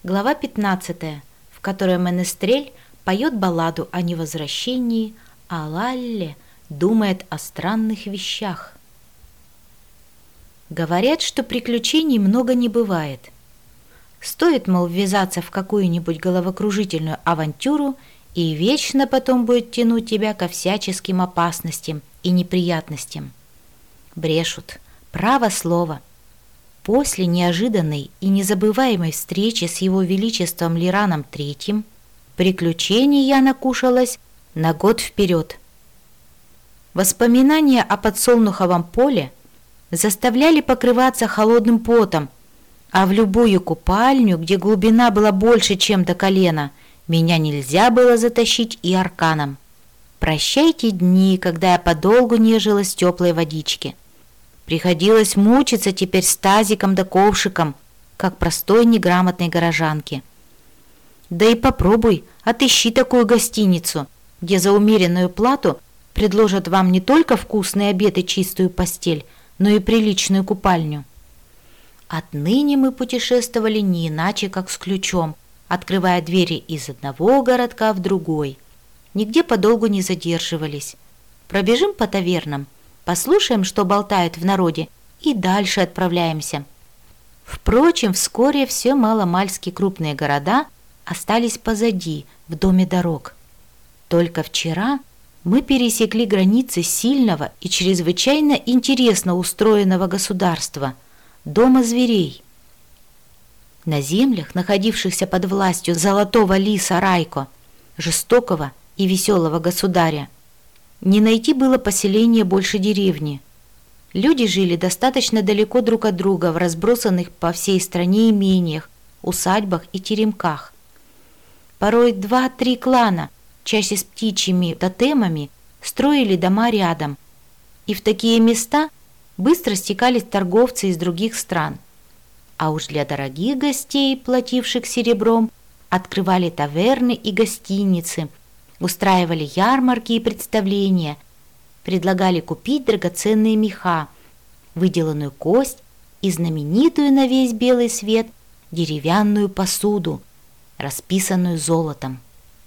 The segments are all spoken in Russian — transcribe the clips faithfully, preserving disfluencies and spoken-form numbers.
Глава пятнадцатая, в которой Менестрель поет балладу о невозвращении, а Лалле думает о странных вещах. Говорят, что приключений много не бывает. Стоит, мол, ввязаться в какую-нибудь головокружительную авантюру, и вечно потом будет тянуть тебя ко всяческим опасностям и неприятностям. Брешут. Право слово. После неожиданной и незабываемой встречи с его величеством Лираном Третьим приключений я накушалась на год вперед. Воспоминания о подсолнуховом поле заставляли покрываться холодным потом, а в любую купальню, где глубина была больше, чем до колена, меня нельзя было затащить и арканом. Прощайте дни, когда я подолгу нежилась в теплой водичке. Приходилось мучиться теперь с тазиком да ковшиком, как простой неграмотной горожанке. Да и попробуй, отыщи такую гостиницу, где за умеренную плату предложат вам не только вкусный обед и чистую постель, но и приличную купальню. Отныне мы путешествовали не иначе, как с ключом, открывая двери из одного городка в другой. Нигде подолгу не задерживались. Пробежим по тавернам, послушаем, что болтают в народе, и дальше отправляемся. Впрочем, вскоре все маломальски крупные города остались позади, в доме дорог. Только вчера мы пересекли границы сильного и чрезвычайно интересно устроенного государства – дома зверей. На землях, находившихся под властью золотого лиса Райко, жестокого и веселого государя, не найти было поселения больше деревни. Люди жили достаточно далеко друг от друга в разбросанных по всей стране имениях, усадьбах и теремках. Порой два-три клана, чаще с птичьими тотемами, строили дома рядом, и в такие места быстро стекались торговцы из других стран. А уж для дорогих гостей, плативших серебром, открывали таверны и гостиницы, устраивали ярмарки и представления, предлагали купить драгоценные меха, выделанную кость и знаменитую на весь белый свет деревянную посуду, расписанную золотом.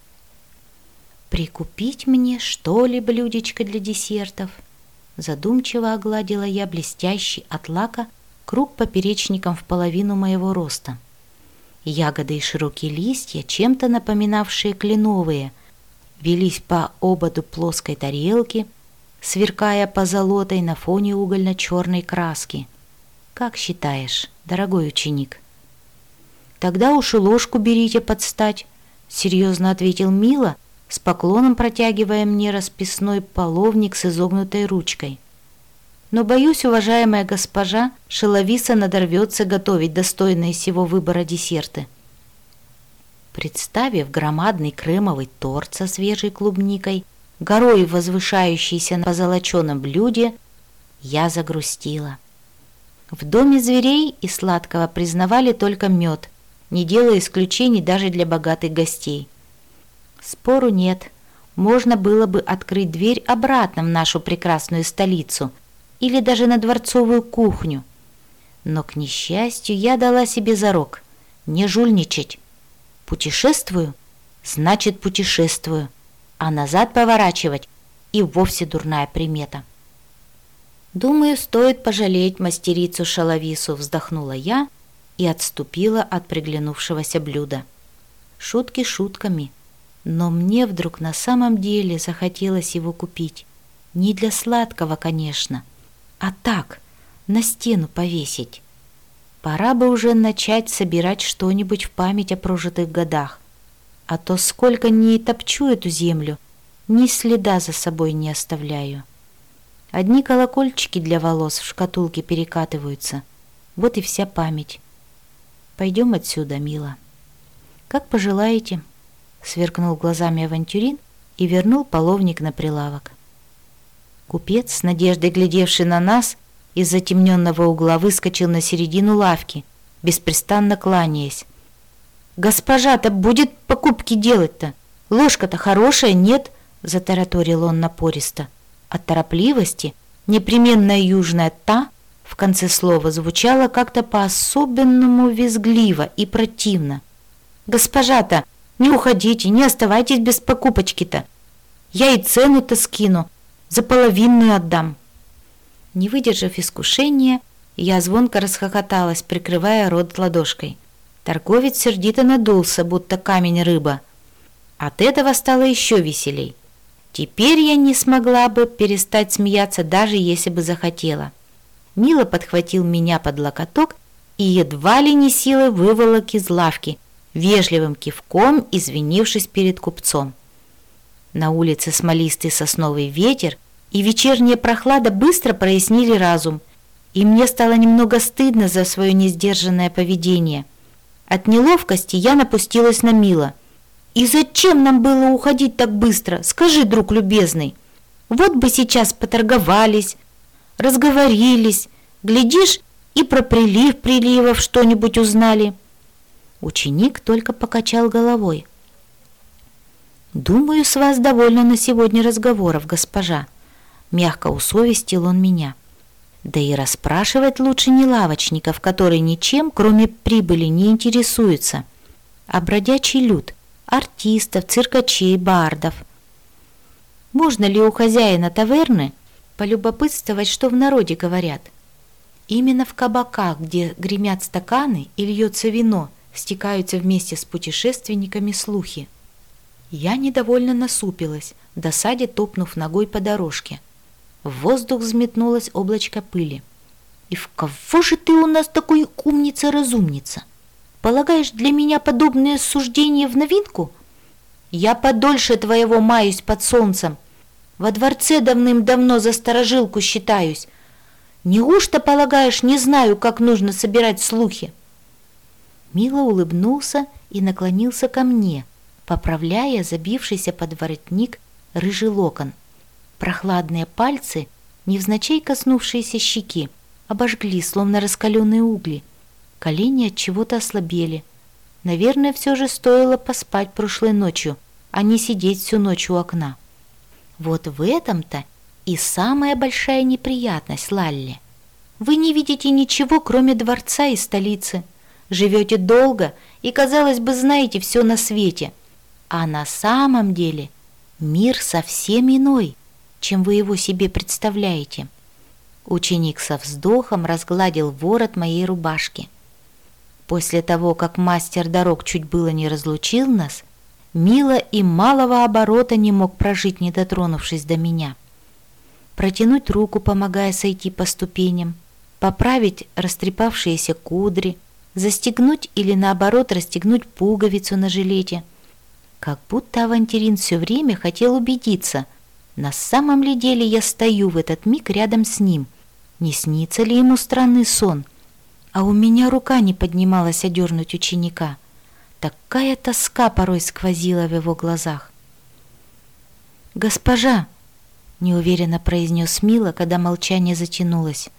«Прикупить мне, что ли, блюдечко для десертов?» Задумчиво огладила я блестящий от лака круг поперечником в половину моего роста. Ягоды и широкие листья, чем-то напоминавшие кленовые, велись по ободу плоской тарелки, сверкая позолотой на фоне угольно-черной краски. «Как считаешь, дорогой ученик?» «Тогда уж и ложку берите подстать», — серьезно ответил Мила, с поклоном протягивая мне расписной половник с изогнутой ручкой. «Но, боюсь, уважаемая госпожа, Шеловиса надорвется готовить достойные сего выбора десерты». Представив громадный кремовый торт со свежей клубникой, горой возвышающийся на позолоченном блюде, я загрустила. В доме зверей и сладкого признавали только мед, не делая исключений даже для богатых гостей. Спору нет, можно было бы открыть дверь обратно в нашу прекрасную столицу или даже на дворцовую кухню. Но, к несчастью, я дала себе зарок не жульничать. Путешествую, значит путешествую, а назад поворачивать и вовсе дурная примета. «Думаю, стоит пожалеть мастерицу Шеловису», — вздохнула я и отступила от приглянувшегося блюда. Шутки шутками, но мне вдруг на самом деле захотелось его купить. Не для сладкого, конечно, а так, на стену повесить. Пора бы уже начать собирать что-нибудь в память о прожитых годах, а то сколько ни топчу эту землю, ни следа за собой не оставляю. Одни колокольчики для волос в шкатулке перекатываются, вот и вся память. Пойдем отсюда, мила. Как пожелаете, сверкнул глазами авантюрин и вернул половник на прилавок. Купец, с надеждой глядевший на нас, из затемненного угла выскочил на середину лавки, беспрестанно кланяясь. «Госпожа-то будет покупки делать-то? Ложка-то хорошая, нет?» — затараторил он напористо. От торопливости непременная южная «та» в конце слова звучала как-то по-особенному визгливо и противно. Госпожа-то, не уходите, не оставайтесь без покупочки-то. Я и цену-то скину, за половинную отдам». Не выдержав искушения, я звонко расхохоталась, прикрывая рот ладошкой. Торговец сердито надулся, будто камень-рыба. От этого стало еще веселей. Теперь я не смогла бы перестать смеяться, даже если бы захотела. Мила подхватил меня под локоток и едва ли не силой выволок из лавки, вежливым кивком извинившись перед купцом. На улице смолистый сосновый ветер и вечерняя прохлада быстро прояснили разум, и мне стало немного стыдно за свое несдержанное поведение. От неловкости я напустилась на Мила. «И зачем нам было уходить так быстро? Скажи, друг любезный. Вот бы сейчас поторговались, разговорились, глядишь, и про прилив приливов что-нибудь узнали». Ученик только покачал головой. «Думаю, с вас довольно на сегодня разговоров, госпожа», — мягко усовестил он меня. «Да и расспрашивать лучше не лавочников, которые ничем, кроме прибыли, не интересуются, а бродячий люд, артистов, циркачей, бардов. Можно ли у хозяина таверны полюбопытствовать, что в народе говорят? Именно в кабаках, где гремят стаканы и льется вино, стекаются вместе с путешественниками слухи». Я недовольно насупилась, в досаде топнув ногой по дорожке. В воздух взметнулось облачко пыли. «И в кого же ты у нас такой умница-разумница? Полагаешь, для меня подобные суждения в новинку? Я подольше твоего маюсь под солнцем. Во дворце давным-давно за сторожилку считаюсь. Неужто, полагаешь, не знаю, как нужно собирать слухи?» Мило улыбнулся и наклонился ко мне, поправляя забившийся под воротник рыжий локон. Прохладные пальцы, невзначай коснувшиеся щеки, обожгли, словно раскаленные угли. Колени от чего-то ослабели. Наверное, все же стоило поспать прошлой ночью, а не сидеть всю ночь у окна. Вот в этом-то и самая большая неприятность, Лалли. Вы не видите ничего, кроме дворца и столицы. Живете долго и, казалось бы, знаете все на свете. А на самом деле мир совсем иной, чем вы его себе представляете. Ученик со вздохом разгладил ворот моей рубашки. После того, как мастер дорог чуть было не разлучил нас, Мила и малого оборота не мог прожить, не дотронувшись до меня. Протянуть руку, помогая сойти по ступеням, поправить растрепавшиеся кудри, застегнуть или наоборот расстегнуть пуговицу на жилете. Как будто авантюрин все время хотел убедиться, на самом ли деле я стою в этот миг рядом с ним, не снится ли ему странный сон. А у меня рука не поднималась одернуть ученика. Такая тоска порой сквозила в его глазах. «Госпожа!» — неуверенно произнес Мила, когда молчание затянулось.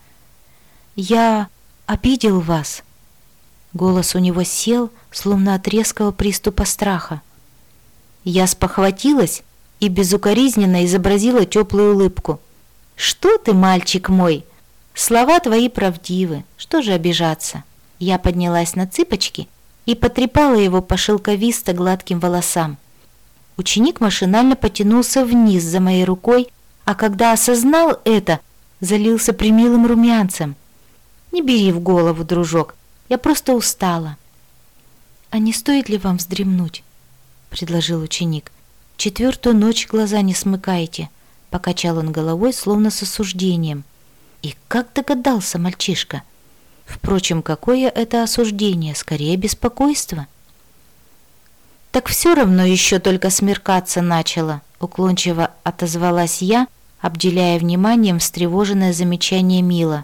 «Я обидел вас!» Голос у него сел, словно от резкого приступа страха. Я спохватилась и безукоризненно изобразила теплую улыбку. «Что ты, мальчик мой? Слова твои правдивы, что же обижаться?» Я поднялась на цыпочки и потрепала его по шелковисто гладким волосам. Ученик машинально потянулся вниз за моей рукой, а когда осознал это, залился примилым румянцем. «Не бери в голову, дружок, я просто устала». «А не стоит ли вам вздремнуть?» — предложил ученик. «Четвертую ночь глаза не смыкаете», — покачал он головой, словно с осуждением. И как догадался мальчишка? Впрочем, какое это осуждение, скорее беспокойство. «Так все равно еще только смеркаться начало», — уклончиво отозвалась я, обделяя вниманием встревоженное замечание Мила.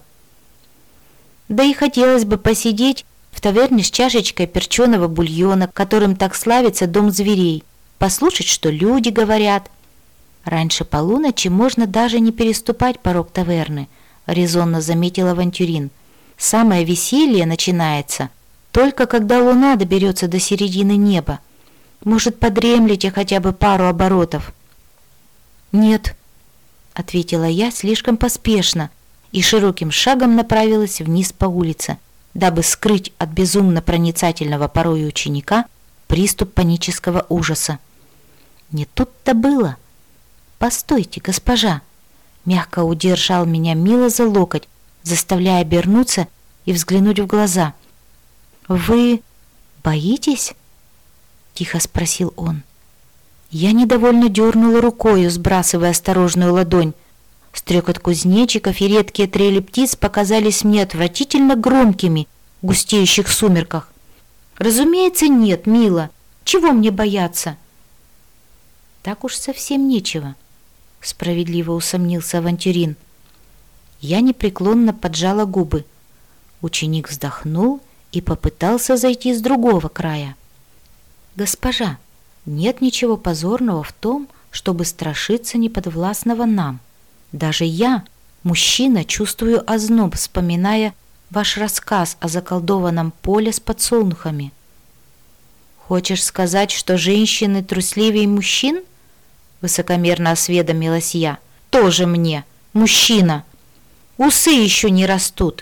«Да и хотелось бы посидеть в таверне с чашечкой перченого бульона, которым так славится дом зверей, послушать, что люди говорят. Раньше полуночи можно даже не переступать порог таверны», — резонно заметил авантюрин. «Самое веселье начинается только когда луна доберется до середины неба. Может, подремлете хотя бы пару оборотов?» «Нет», — ответила я слишком поспешно и широким шагом направилась вниз по улице, дабы скрыть от безумно проницательного порою ученика приступ панического ужаса. Не тут-то было. «Постойте, госпожа!» Мягко удержал меня Мила за локоть, заставляя обернуться и взглянуть в глаза. «Вы боитесь?» — тихо спросил он. Я недовольно дернула рукою, сбрасывая осторожную ладонь. Стрекот кузнечиков и редкие трели птиц показались мне отвратительно громкими в густеющих сумерках. «Разумеется, нет, Мила. Чего мне бояться?» «Так уж совсем нечего», — справедливо усомнился авантюрин. Я непреклонно поджала губы. Ученик вздохнул и попытался зайти с другого края. «Госпожа, нет ничего позорного в том, чтобы страшиться неподвластного нам. Даже я, мужчина, чувствую озноб, вспоминая ваш рассказ о заколдованном поле с подсолнухами». «Хочешь сказать, что женщины трусливее мужчин?» — высокомерно осведомилась я. «Тоже мне, мужчина! Усы еще не растут!»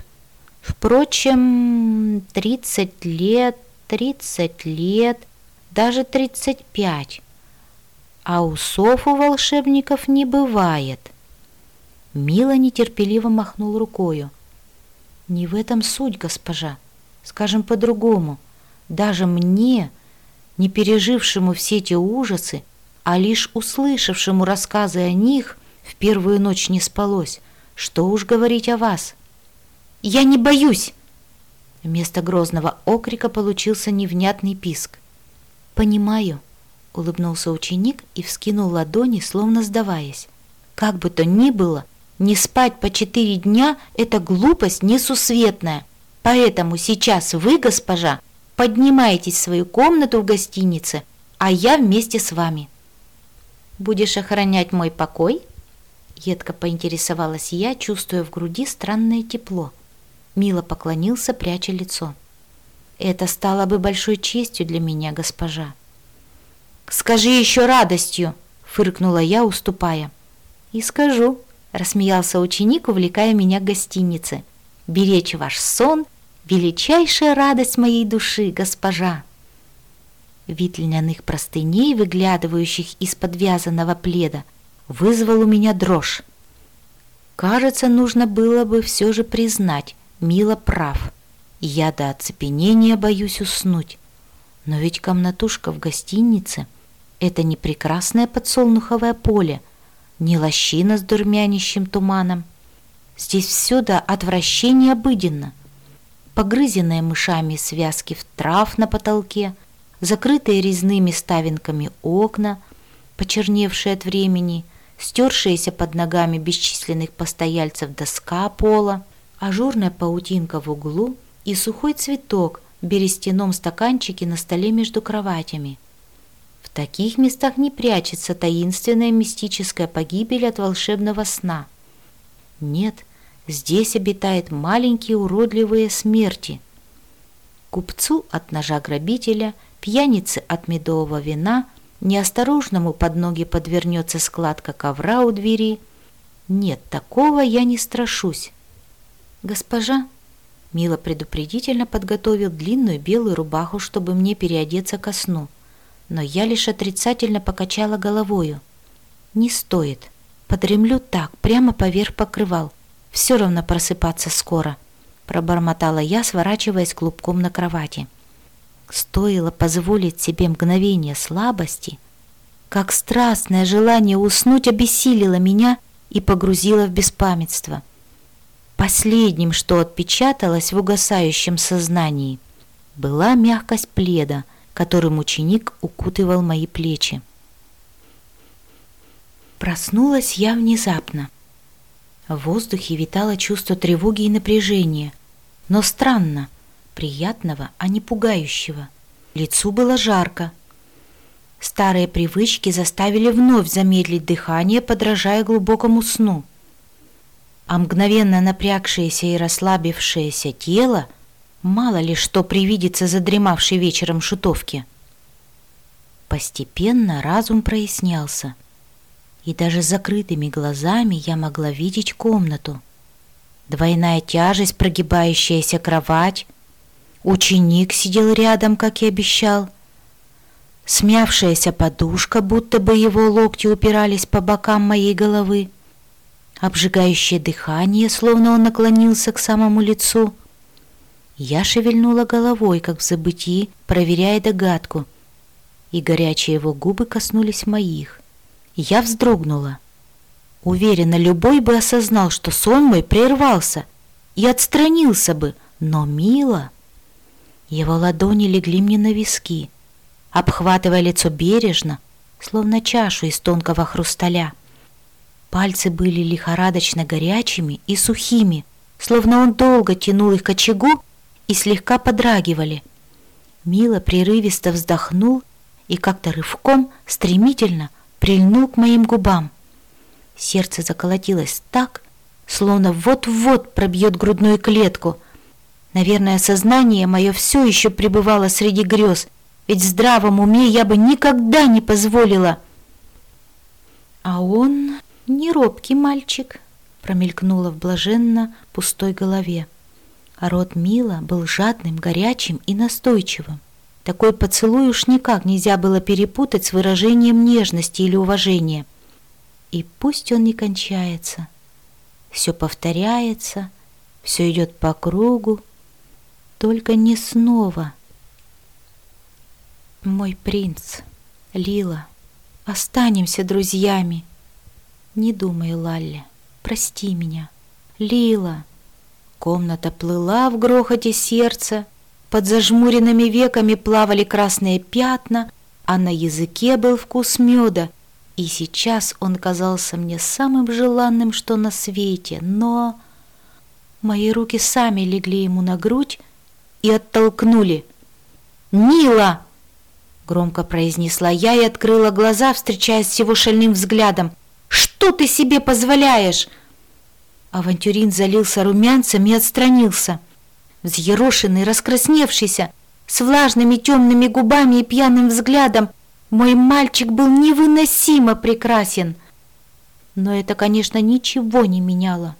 Впрочем, тридцать лет, тридцать лет, даже тридцать пять. А усов у волшебников не бывает. Мила нетерпеливо махнул рукою. «Не в этом суть, госпожа. Скажем по-другому. Даже мне, не пережившему все эти ужасы, а лишь услышавшему рассказы о них, в первую ночь не спалось. Что уж говорить о вас?» «Я не боюсь!» Вместо грозного окрика получился невнятный писк. «Понимаю», — улыбнулся ученик и вскинул ладони, словно сдаваясь. «Как бы то ни было, не спать по четыре дня — это глупость несусветная. Поэтому сейчас вы, госпожа, поднимайтесь в свою комнату в гостинице, а я вместе с вами». «Будешь охранять мой покой?» Едко поинтересовалась я, чувствуя в груди странное тепло. Мило поклонился, пряча лицо. «Это стало бы большой честью для меня, госпожа». «Скажи еще радостью!» — фыркнула я, уступая. «И скажу», — рассмеялся ученик, увлекая меня к гостинице. «Беречь ваш сон — величайшая радость моей души, госпожа». Вид льняных простыней, выглядывающих из-под вязаного пледа, вызвал у меня дрожь. Кажется, нужно было бы все же признать, Мила прав. Я до оцепенения боюсь уснуть. Но ведь комнатушка в гостинице — это не прекрасное подсолнуховое поле, не лощина с дурмянящим туманом. Здесь все до отвращения обыденно. Погрызенные мышами связки трав на потолке, закрытые резными ставинками окна, почерневшие от времени, стершиеся под ногами бесчисленных постояльцев доска пола, ажурная паутинка в углу и сухой цветок в берестяном стаканчике на столе между кроватями. В таких местах не прячется таинственная мистическая погибель от волшебного сна. Нет, здесь обитают маленькие уродливые смерти. Купцу от ножа грабителя, пьянице от медового вина, неосторожному под ноги подвернется складка ковра у двери. Нет, такого я не страшусь. «Госпожа», — Мила предупредительно подготовил длинную белую рубаху, чтобы мне переодеться ко сну, но я лишь отрицательно покачала головою. «Не стоит. Подремлю так, прямо поверх покрывал. Все равно просыпаться скоро», — пробормотала я, сворачиваясь клубком на кровати. Стоило позволить себе мгновение слабости, как страстное желание уснуть обессилило меня и погрузило в беспамятство. Последним, что отпечаталось в угасающем сознании, была мягкость пледа, которым ученик укутывал мои плечи. Проснулась я внезапно. В воздухе витало чувство тревоги и напряжения, но странно, приятного, а не пугающего. Лицу было жарко. Старые привычки заставили вновь замедлить дыхание, подражая глубокому сну. А мгновенно напрягшееся и расслабившееся тело мало ли что привидится задремавшей вечером шутовке. Постепенно разум прояснялся, и даже с закрытыми глазами я могла видеть комнату. Двойная тяжесть, прогибающаяся кровать. Ученик сидел рядом, как и обещал. смявшаяся подушка, будто бы его локти упирались по бокам моей головы, обжигающее дыхание, словно он наклонился к самому лицу. Я шевельнула головой, как в забытии, проверяя догадку, и горячие его губы коснулись моих. Я вздрогнула. Уверена, любой бы осознал, что сон мой прервался, и отстранился бы, но Мила... Его ладони легли мне на виски, обхватывая лицо бережно, словно чашу из тонкого хрусталя. Пальцы были лихорадочно горячими и сухими, словно он долго тянул их к очагу, и слегка подрагивали. Мила прерывисто вздохнул и как-то рывком, стремительно прильнул к моим губам. Сердце заколотилось так, словно вот-вот пробьет грудную клетку. Наверное, сознание мое все еще пребывало среди грез, ведь в здравом уме я бы никогда не позволила. А он не робкий мальчик, промелькнуло в блаженно пустой голове. А рот Мила был жадным, горячим и настойчивым. Такой поцелуй уж никак нельзя было перепутать с выражением нежности или уважения. И пусть он не кончается, все повторяется, все идет по кругу, только не снова. Мой принц, Лила, останемся друзьями. Не думай, Лалли, прости меня. Лила. Комната плыла в грохоте сердца, под зажмуренными веками плавали красные пятна, а на языке был вкус меда, и сейчас он казался мне самым желанным, что на свете, но... Мои руки сами легли ему на грудь и оттолкнули. «Мила!» — громко произнесла я и открыла глаза, встречаясь с его шальным взглядом. «Что ты себе позволяешь?» Авантюрин залился румянцем и отстранился. Взъерошенный, раскрасневшийся, с влажными темными губами и пьяным взглядом, мой мальчик был невыносимо прекрасен. Но это, конечно, ничего не меняло.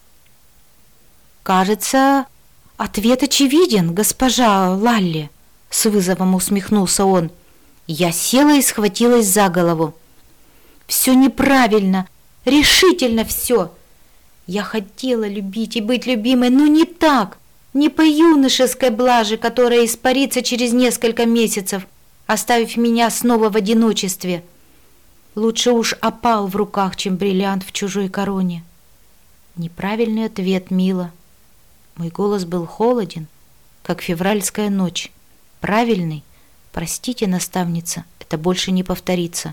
«Кажется, ответ очевиден, госпожа Лалли», — с вызовом усмехнулся он. Я села и схватилась за голову. «Все неправильно, решительно все. Я хотела любить и быть любимой, но не так, не по юношеской блаже, которая испарится через несколько месяцев, оставив меня снова в одиночестве. Лучше уж опал в руках, чем бриллиант в чужой короне». Неправильный ответ, Мила. Мой голос был холоден, как февральская ночь. Правильный? Простите, наставница, это больше не повторится.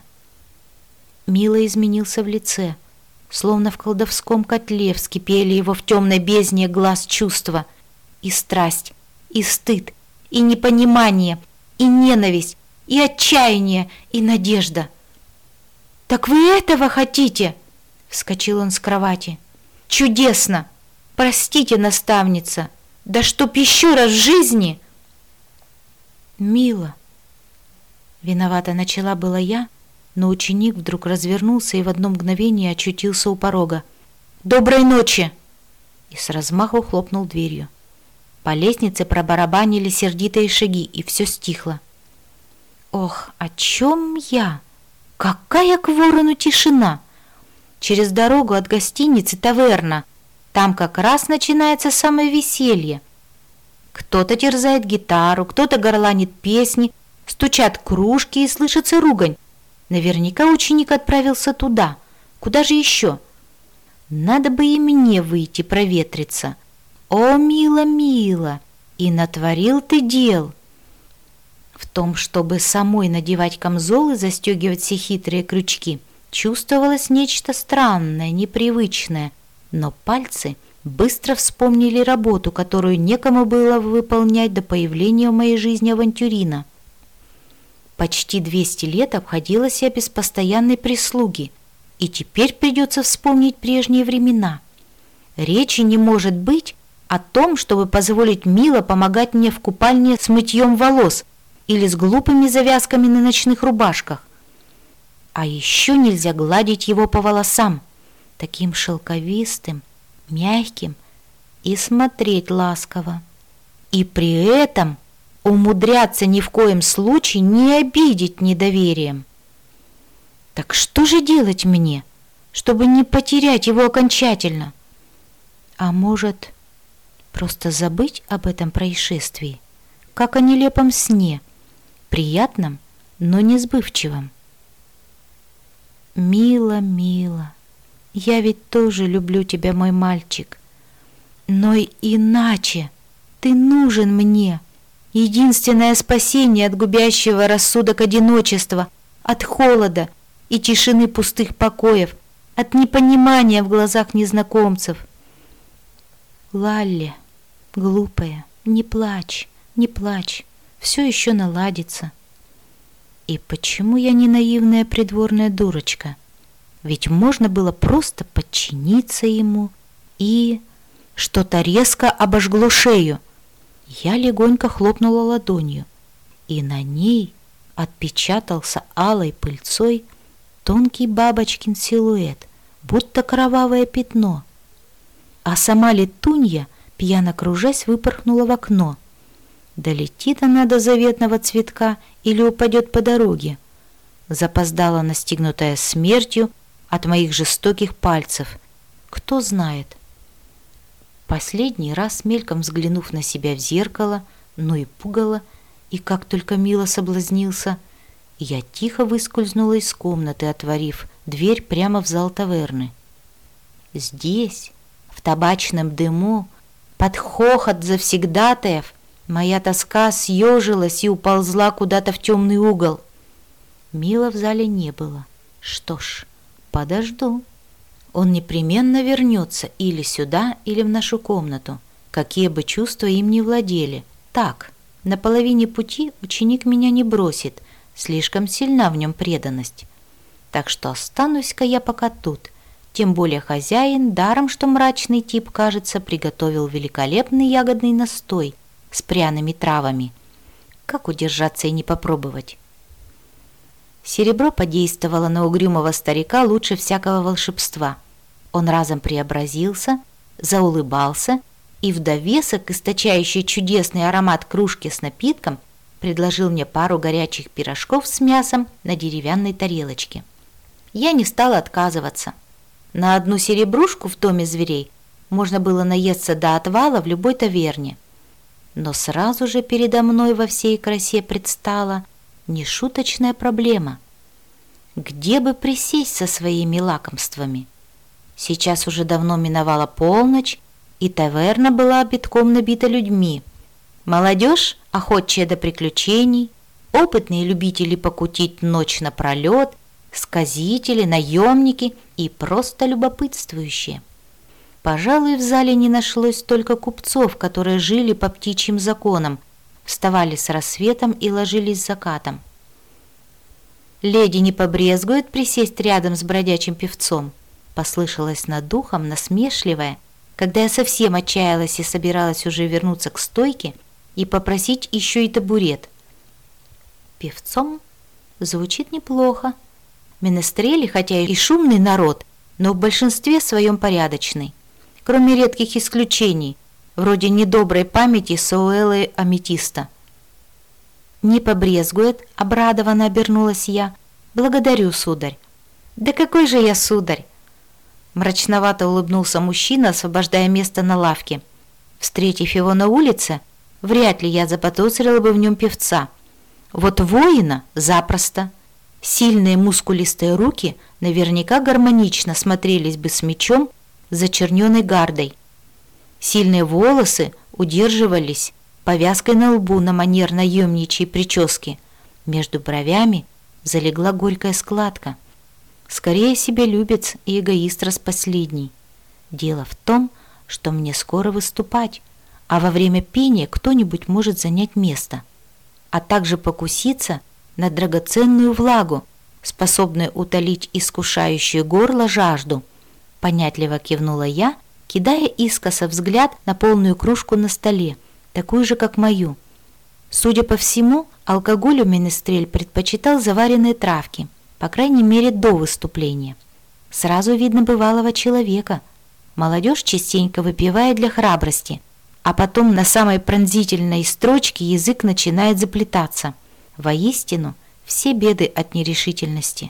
Мила изменился в лице. Словно в колдовском котле вскипели его в темной бездне глаз чувства. И страсть, и стыд, и непонимание, и ненависть, и отчаяние, и надежда. «Так вы этого хотите?» — вскочил он с кровати. «Чудесно! Простите, наставница! Да чтоб еще раз в жизни!» «Мила!» Виновата начала была я, но ученик вдруг развернулся и в одно мгновение очутился у порога. «Доброй ночи!» И с размаху хлопнул дверью. По лестнице пробарабанили сердитые шаги, и все стихло. Ох, о чем я? Какая к ворону тишина! Через дорогу от гостиницы таверна. Там как раз начинается самое веселье. Кто-то терзает гитару, кто-то горланит песни, стучат кружки и слышится ругань. Наверняка ученик отправился туда. Куда же еще? Надо бы и мне выйти проветриться. О, мила, мила, и натворил ты дел. В том, чтобы самой надевать камзол и застегивать все хитрые крючки, чувствовалось нечто странное, непривычное, но пальцы быстро вспомнили работу, которую некому было выполнять до появления в моей жизни авантюрина. Почти двести лет обходилась я без постоянной прислуги, и теперь придется вспомнить прежние времена. Речи не может быть о том, чтобы позволить Мило помогать мне в купальне с мытьем волос или с глупыми завязками на ночных рубашках. А еще нельзя гладить его по волосам, таким шелковистым, мягким, и смотреть ласково. И при этом умудряться ни в коем случае не обидеть недоверием. Так что же делать мне, чтобы не потерять его окончательно? А может, просто забыть об этом происшествии, как о нелепом сне, приятном, но не сбывчивом? Мила, мила, я ведь тоже люблю тебя, мой мальчик, но иначе ты нужен мне, единственное спасение от губящего рассудок одиночества, от холода и тишины пустых покоев, от непонимания в глазах незнакомцев. Лалли, глупая, не плачь, не плачь, все еще наладится. И почему я не наивная придворная дурочка? Ведь можно было просто подчиниться ему, и что-то резко обожгло шею. Я легонько хлопнула ладонью, и на ней отпечатался алой пыльцой тонкий бабочкин силуэт, будто кровавое пятно. А сама летунья, пьяно кружась, выпорхнула в окно. Долетит она до заветного цветка или упадет по дороге, запоздала, настигнутая смертью от моих жестоких пальцев. Кто знает. Последний раз, мельком взглянув на себя в зеркало, но и пугало, и как только мило соблазнился, я тихо выскользнула из комнаты, отворив дверь прямо в зал таверны. Здесь, в табачном дыму, под хохот завсегдатаев, моя тоска съежилась и уползла куда-то в темный угол. Мила в зале не было. Что ж, подожду. Он непременно вернется или сюда, или в нашу комнату, какие бы чувства им ни владели. Так, на половине пути ученик меня не бросит, слишком сильна в нем преданность. Так что останусь-ка я пока тут. Тем более хозяин, даром что мрачный тип, кажется, приготовил великолепный ягодный настой с пряными травами. Как удержаться и не попробовать? Серебро подействовало на угрюмого старика лучше всякого волшебства. Он разом преобразился, заулыбался и в довесок, источающий чудесный аромат кружки с напитком, предложил мне пару горячих пирожков с мясом на деревянной тарелочке. Я не стала отказываться. На одну серебрушку в доме зверей можно было наесться до отвала в любой таверне. Но сразу же передо мной во всей красе предстала нешуточная проблема. Где бы присесть со своими лакомствами? Сейчас уже давно миновала полночь, и таверна была битком набита людьми. Молодежь, охотчая до приключений, опытные любители покутить ночь напролет, сказители, наемники и просто любопытствующие. Пожалуй, в зале не нашлось только купцов, которые жили по птичьим законам, вставали с рассветом и ложились с закатом. «Леди не побрезгует присесть рядом с бродячим певцом», послышалось над духом насмешливое, когда я совсем отчаялась и собиралась уже вернуться к стойке и попросить еще и табурет. Певцом звучит неплохо. Менестрели, хотя и шумный народ, но в большинстве своем порядочный, кроме редких исключений, вроде недоброй памяти Сауэллы Аметиста. «Не побрезгует», — обрадованно обернулась я. «Благодарю, сударь». «Да какой же я сударь?» Мрачновато улыбнулся мужчина, освобождая место на лавке. Встретив его на улице, вряд ли я заподозрила бы в нем певца. Вот воина запросто. Сильные мускулистые руки наверняка гармонично смотрелись бы с мечом, зачерненной гардой. Сильные волосы удерживались повязкой на лбу на манер наемничьей прически. Между бровями залегла горькая складка. Скорее себялюбец и эгоист распоследний. Дело в том, что мне скоро выступать, а во время пения кто-нибудь может занять место, а также покуситься на драгоценную влагу, способную утолить искушающую горло жажду. Понятливо кивнула я, кидая искоса взгляд на полную кружку на столе, такую же, как мою. Судя по всему, алкоголю Менестрель предпочитал заваренные травки, по крайней мере до выступления. Сразу видно бывалого человека. Молодежь частенько выпивает для храбрости, а потом на самой пронзительной строчке язык начинает заплетаться. Воистину, все беды от нерешительности.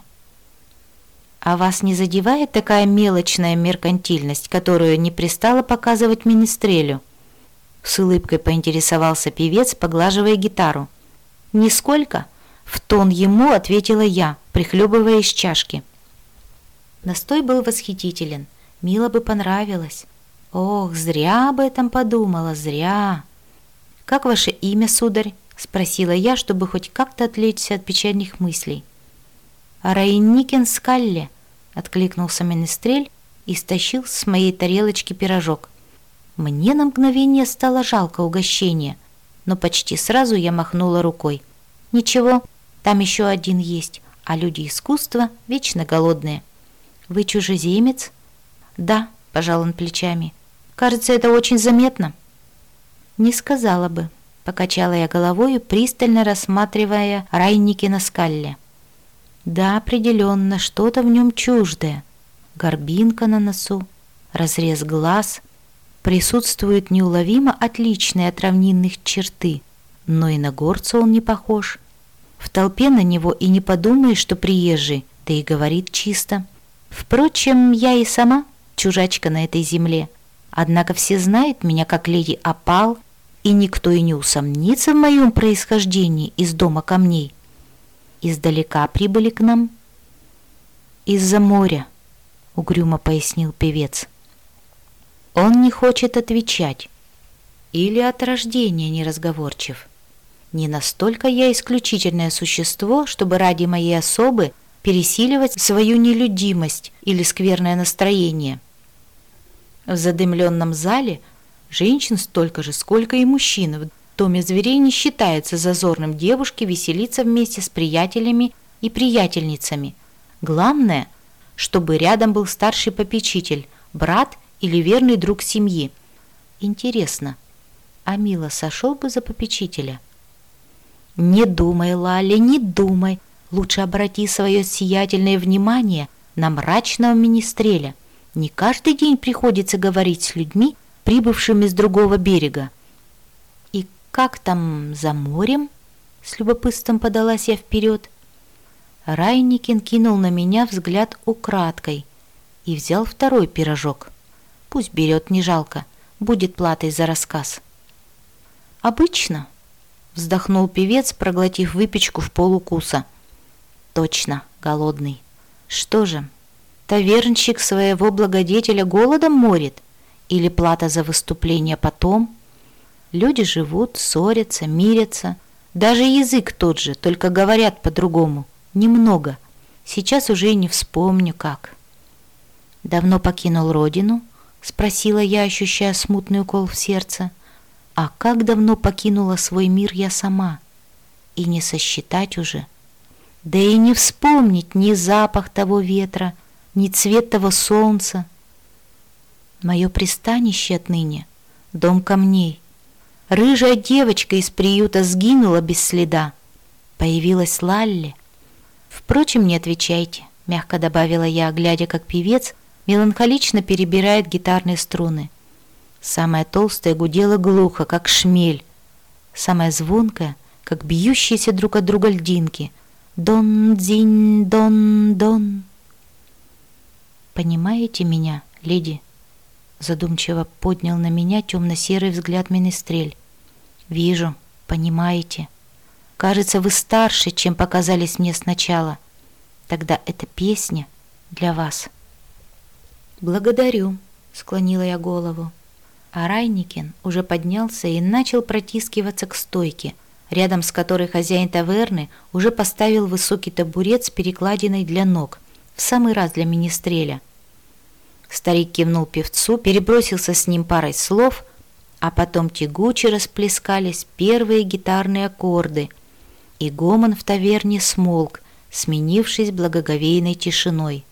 А вас не задевает такая мелочная меркантильность, которую не пристало показывать министрелю? С улыбкой поинтересовался певец, поглаживая гитару. «Нисколько», — в тон ему ответила я, прихлебывая из чашки. Настой был восхитителен, Мило бы понравилось. Ох, зря об этом подумала, зря. «Как ваше имя, сударь?» — спросила я, чтобы хоть как-то отвлечься от печальных мыслей. «Райникин Скалле», — откликнулся министрель и стащил с моей тарелочки пирожок. Мне на мгновение стало жалко угощения, но почти сразу я махнула рукой. «Ничего, там еще один есть, а люди искусства вечно голодные». «Вы чужеземец?» «Да», — пожал он плечами. «Кажется, это очень заметно». «Не сказала бы», — покачала я головой, пристально рассматривая Райникина Скалле. «Да, определенно, что-то в нем чуждое. Горбинка на носу, разрез глаз. Присутствуют неуловимо отличные от равнинных черты, но и на горца он не похож. В толпе на него и не подумаешь, что приезжий, да и говорит чисто. Впрочем, я и сама чужачка на этой земле. Однако все знают меня как леди Опал, и никто и не усомнится в моем происхождении из дома камней. Издалека прибыли к нам». «Из-за моря», — угрюмо пояснил певец. «Он не хочет отвечать. Или от рождения неразговорчив. Не настолько я исключительное существо, чтобы ради моей особы пересиливать свою нелюдимость или скверное настроение. В задымленном зале женщин столько же, сколько и мужчин. В доме зверей не считается зазорным девушке веселиться вместе с приятелями и приятельницами. Главное, чтобы рядом был старший попечитель, брат или верный друг семьи. Интересно, а Мила сошел бы за попечителя?» «Не думай, Лаля, не думай. Лучше обрати свое сиятельное внимание на мрачного министреля. Не каждый день приходится говорить с людьми, прибывшими с другого берега». «И как там за морем?» — с любопытством подалась я вперед. Райникин кинул на меня взгляд украдкой и взял второй пирожок. Пусть берет, не жалко, будет платой за рассказ. «Обычно», — вздохнул певец, проглотив выпечку в полукуса. «Точно, голодный. Что же, тавернщик своего благодетеля голодом морит? Или плата за выступление потом? Люди живут, ссорятся, мирятся. Даже язык тот же, только говорят по-другому. Немного. Сейчас уже и не вспомню, как». «Давно покинул родину?» — спросила я, ощущая смутный укол в сердце. «А как давно покинула свой мир я сама? И не сосчитать уже. Да и не вспомнить ни запах того ветра, ни цвет того солнца. Мое пристанище отныне — дом камней. Рыжая девочка из приюта сгинула без следа. Появилась Лалли. Впрочем, не отвечайте», — мягко добавила я, глядя, как певец меланхолично перебирает гитарные струны. Самая толстая гудела глухо, как шмель. Самая звонкая, как бьющиеся друг от друга льдинки. Дон-дзинь, дон-дон. «Понимаете меня, леди?» Задумчиво поднял на меня темно-серый взгляд министрель. «Вижу, понимаете. Кажется, вы старше, чем показались мне сначала. Тогда эта песня для вас». «Благодарю», — склонила я голову. А Райникин уже поднялся и начал протискиваться к стойке, рядом с которой хозяин таверны уже поставил высокий табурет с перекладиной для ног, в самый раз для министреля. Старик кивнул певцу, перебросился с ним парой слов, а потом тягуче расплескались первые гитарные аккорды, и гомон в таверне смолк, сменившись благоговейной тишиной.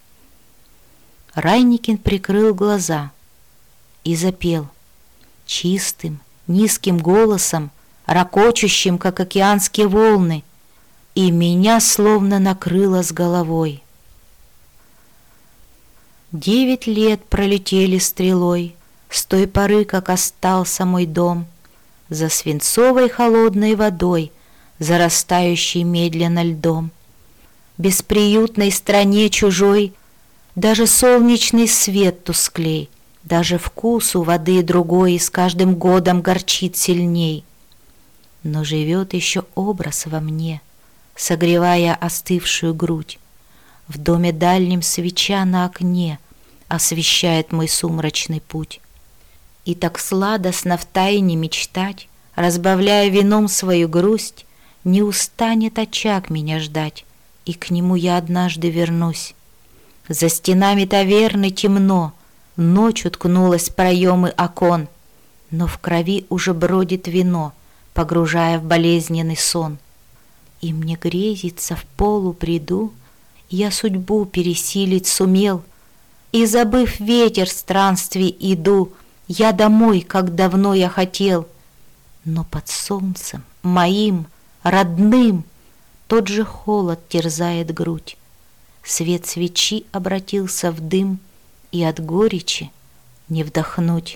Райникин прикрыл глаза и запел чистым, низким голосом, ракочущим, как океанские волны, и меня словно накрыло с головой. Девять лет пролетели стрелой, С той поры, как остался мой дом, за свинцовой холодной водой, зарастающей медленно льдом. Бесприютной стране чужой даже солнечный свет тусклей, даже вкус у воды другой с каждым годом горчит сильней. Но живет еще образ во мне, согревая остывшую грудь. В доме дальнем свеча на окне освещает мой сумрачный путь. И так сладостно втайне мечтать, разбавляя вином свою грусть, не устанет очаг меня ждать, и к нему я однажды вернусь. За стенами таверны темно, ночь уткнулась в проемы окон, но в крови уже бродит вино, погружая в болезненный сон. И мне грезится в полубреду, я судьбу пересилить сумел, и, забыв ветер странствий, иду я домой, как давно я хотел. Но под солнцем моим родным тот же холод терзает грудь. Свет свечи обратился в дым, и от горечи не вдохнуть.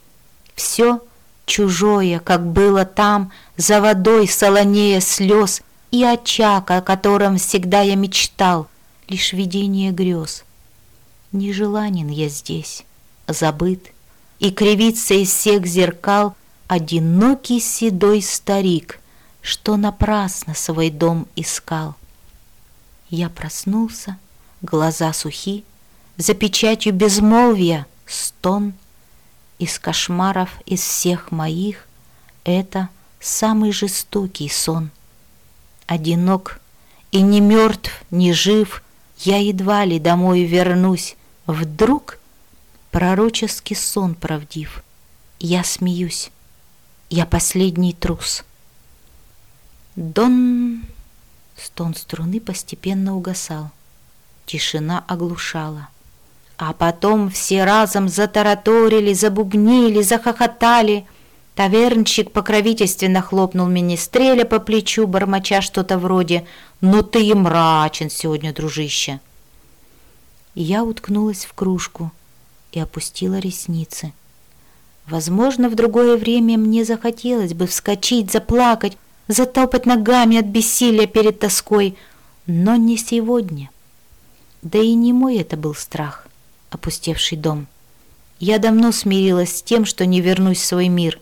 Все чужое, как было там, за водой солонея слез, и очаг, о котором всегда я мечтал, лишь видение грез. Нежеланен я здесь, забыт, и кривится из всех зеркал одинокий седой старик, что напрасно свой дом искал. Я проснулся, глаза сухи, за печатью безмолвия стон. Из кошмаров, из всех моих, это самый жестокий сон. Одинок и не мертв, не жив, я едва ли домой вернусь. Вдруг пророческий сон правдив. Я смеюсь, я последний трус. Дон! Стон струны постепенно угасал. Тишина оглушала. А потом все разом затараторили, забубнили, захохотали. Тавернщик покровительственно хлопнул министреля по плечу, бормоча что-то вроде «Ну ты и мрачен сегодня, дружище!» Я уткнулась в кружку и опустила ресницы. Возможно, в другое время мне захотелось бы вскочить, заплакать, затопать ногами от бессилия перед тоской, но не сегодня. Да и не мой это был страх, опустевший дом. Я давно смирилась с тем, что не вернусь в свой мир.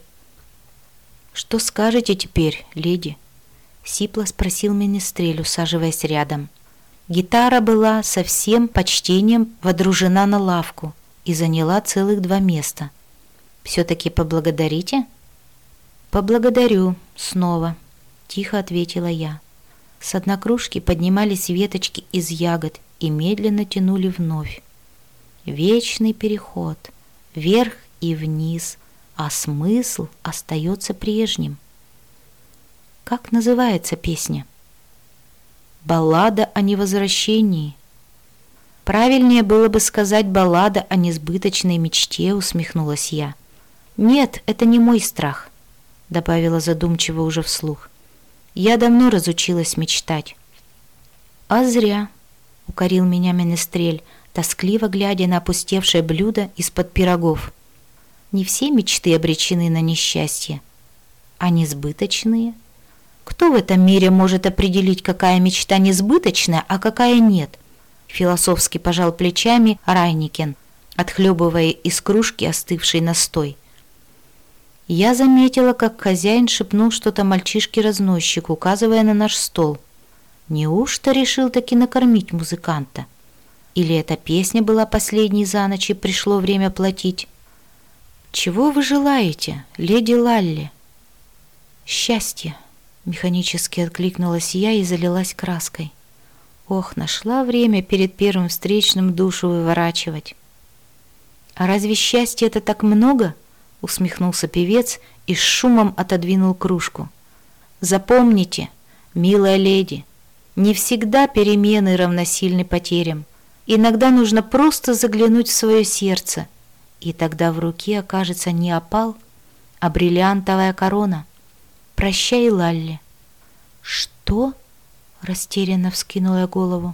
«Что скажете теперь, леди?» — сипло спросил министрель, усаживаясь рядом. Гитара была со всем почтением водружена на лавку и заняла целых два места. «Все-таки поблагодарите?» «Поблагодарю снова», — тихо ответила я. С дна кружки поднимались веточки из ягод и медленно тянули вновь. Вечный переход, вверх и вниз, а смысл остается прежним. Как называется песня? «Баллада о невозвращении». Правильнее было бы сказать «баллада о несбыточной мечте», усмехнулась я. «Нет, это не мой страх», — добавила задумчиво уже вслух. «Я давно разучилась мечтать». «А зря», — укорил меня министрель, тоскливо глядя на опустевшее блюдо из-под пирогов. «Не все мечты обречены на несчастье, а несбыточные. Кто в этом мире может определить, какая мечта несбыточная, а какая нет?» Философски пожал плечами Райникен, отхлебывая из кружки остывший настой. Я заметила, как хозяин шепнул что-то мальчишке-разносчику, указывая на наш стол. Неужто решил таки накормить музыканта? Или эта песня была последней за ночь и пришло время платить? «Чего вы желаете, леди Лалли?» «Счастье», — механически откликнулась я и залилась краской. Ох, нашла время перед первым встречным душу выворачивать. «А разве счастье это так много?» — усмехнулся певец и с шумом отодвинул кружку. «Запомните, милая леди, не всегда перемены равносильны потерям. Иногда нужно просто заглянуть в свое сердце, и тогда в руке окажется не опал, а бриллиантовая корона. Прощай, Лалли». «Что?» — растерянно вскинула я голову.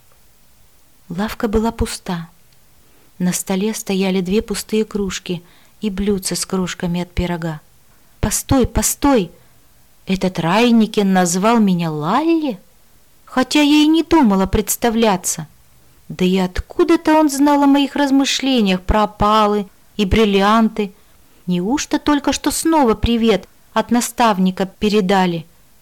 Лавка была пуста. На столе стояли две пустые кружки и блюдце с кружками от пирога. «Постой, постой! Этот Райникин назвал меня Лалли? Хотя я и не думала представляться. Да и откуда-то он знал о моих размышлениях про опалы и бриллианты? Неужто только что снова привет от наставника передали?»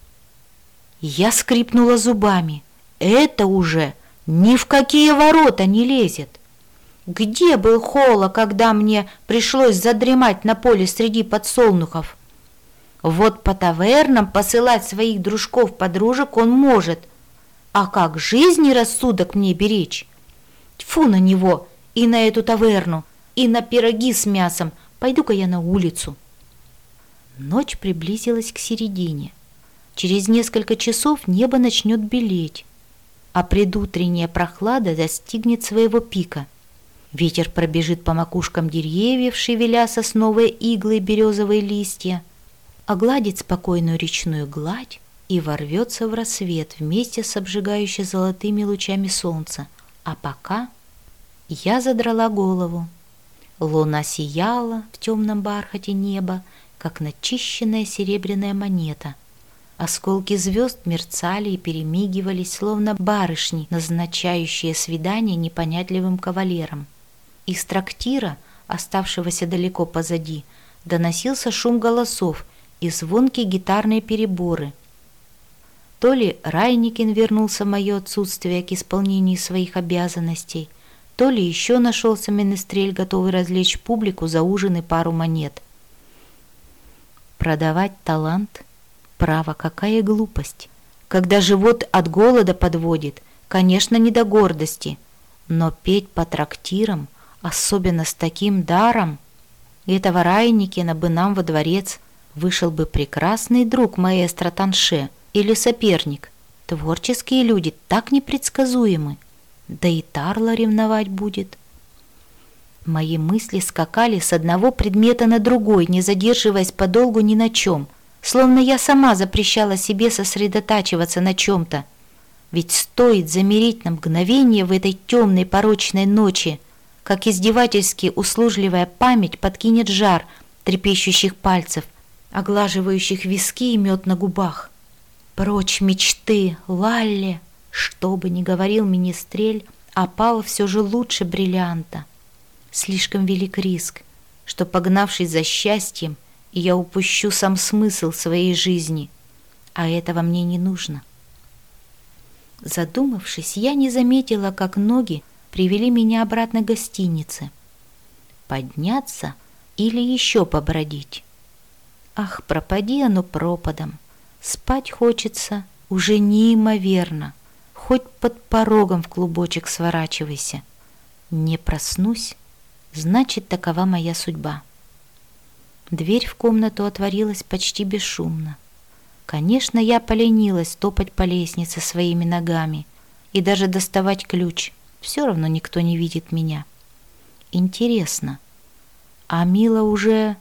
Я скрипнула зубами. Это уже ни в какие ворота не лезет. Где был Холла, когда мне пришлось задремать на поле среди подсолнухов? Вот по тавернам посылать своих дружков-подружек он может. А как жизнь и рассудок мне беречь? Тьфу на него и на эту таверну, и на пироги с мясом. Пойду-ка я на улицу. Ночь приблизилась к середине. Через несколько часов небо начнет белеть, а предутренняя прохлада достигнет своего пика. Ветер пробежит по макушкам деревьев, шевеля сосновые иглы и березовые листья, огладит спокойную речную гладь и ворвется в рассвет вместе с обжигающими золотыми лучами солнца. А пока я задрала голову. Луна сияла в темном бархате неба, как начищенная серебряная монета. Осколки звезд мерцали и перемигивались, словно барышни, назначающие свидание непонятливым кавалерам. Из трактира, оставшегося далеко позади, доносился шум голосов и звонкие гитарные переборы. То ли Райникин вернулся в мое отсутствие к исполнению своих обязанностей, то ли еще нашелся менестрель, готовый развлечь публику за ужин и пару монет. Продавать талант? Право, какая глупость! Когда живот от голода подводит, конечно, не до гордости, но петь по трактирам, особенно с таким даром, этого Райникина бы нам во дворец вышел бы прекрасный друг маэстро Танше или соперник. Творческие люди так непредсказуемы. Да и Тарла ревновать будет. Мои мысли скакали с одного предмета на другой, не задерживаясь подолгу ни на чем, словно я сама запрещала себе сосредотачиваться на чем-то. Ведь стоит замереть на мгновение в этой темной порочной ночи, как издевательски услужливая память подкинет жар трепещущих пальцев, оглаживающих виски и мед на губах. Прочь мечты, Лалли! Что бы ни говорил менестрель, опал все же лучше бриллианта. Слишком велик риск, что, погнавшись за счастьем, я упущу сам смысл своей жизни, а этого мне не нужно. Задумавшись, я не заметила, как ноги привели меня обратно к гостинице. Подняться или еще побродить? Ах, пропади оно пропадом! Спать хочется уже неимоверно. Хоть под порогом в клубочек сворачивайся. Не проснусь, значит, такова моя судьба. Дверь в комнату отворилась почти бесшумно. Конечно, я поленилась топать по лестнице своими ногами и даже доставать ключ. Все равно никто не видит меня. Интересно, а Мила уже...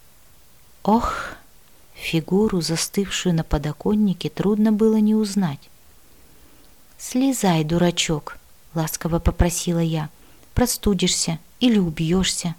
Ох, фигуру, застывшую на подоконнике, трудно было не узнать. «Слезай, дурачок», — ласково попросила я. «Простудишься или убьешься».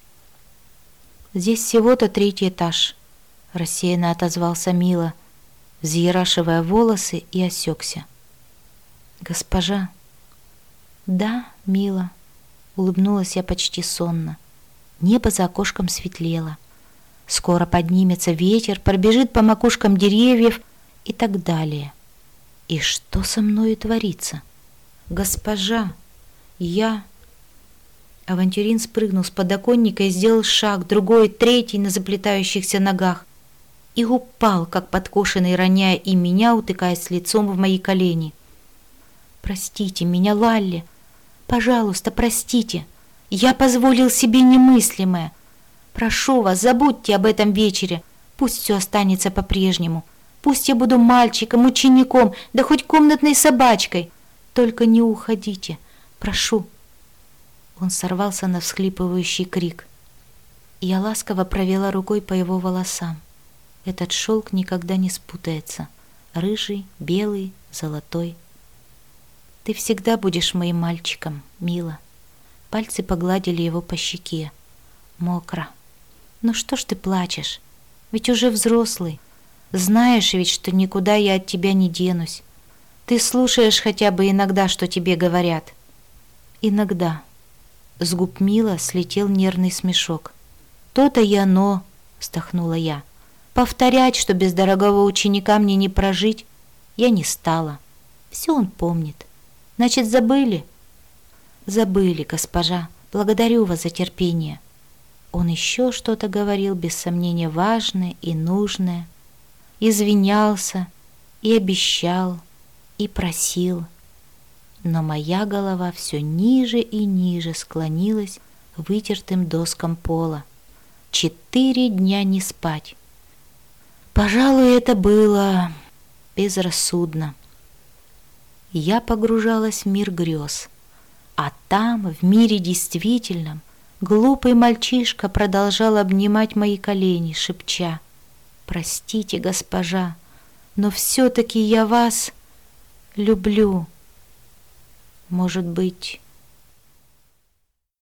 «Здесь всего-то третий этаж», — рассеянно отозвался Мила, взъерашивая волосы, и осекся. «Госпожа». «Да, Мила», — улыбнулась я почти сонно. Небо за окошком светлело. Скоро поднимется ветер, пробежит по макушкам деревьев и так далее. И что со мною творится? «Госпожа, я...» Авантюрин спрыгнул с подоконника и сделал шаг, другой, третий на заплетающихся ногах, и упал, как подкошенный, роняя и меня, утыкаясь лицом в мои колени. «Простите меня, Лалли, пожалуйста, простите. Я позволил себе немыслимое. Прошу вас, забудьте об этом вечере. Пусть все останется по-прежнему. Пусть я буду мальчиком, учеником, да хоть комнатной собачкой. Только не уходите, прошу». Он сорвался на всхлипывающий крик. Я ласково провела рукой по его волосам. Этот шелк никогда не спутается. Рыжий, белый, золотой. «Ты всегда будешь моим мальчиком, Мила». Пальцы погладили его по щеке. Мокро. Ну что ж ты плачешь? Ведь уже взрослый. Знаешь ведь, что никуда я от тебя не денусь. Ты слушаешь хотя бы иногда, что тебе говорят. Иногда. С губ Мила слетел нервный смешок. То-то и оно, вздохнула я. Повторять, что без дорогого ученика мне не прожить, я не стала. Все он помнит. Значит, забыли? Забыли, госпожа. Благодарю вас за терпение. Он еще что-то говорил, без сомнения, важное и нужное. Извинялся и обещал, и просил. Но моя голова все ниже и ниже склонилась к вытертым доскам пола. Четыре дня не спать. Пожалуй, это было безрассудно. Я погружалась в мир грез, а там, в мире действительном, глупый мальчишка продолжал обнимать мои колени, шепча: «Простите, госпожа, но все-таки я вас люблю». Может быть,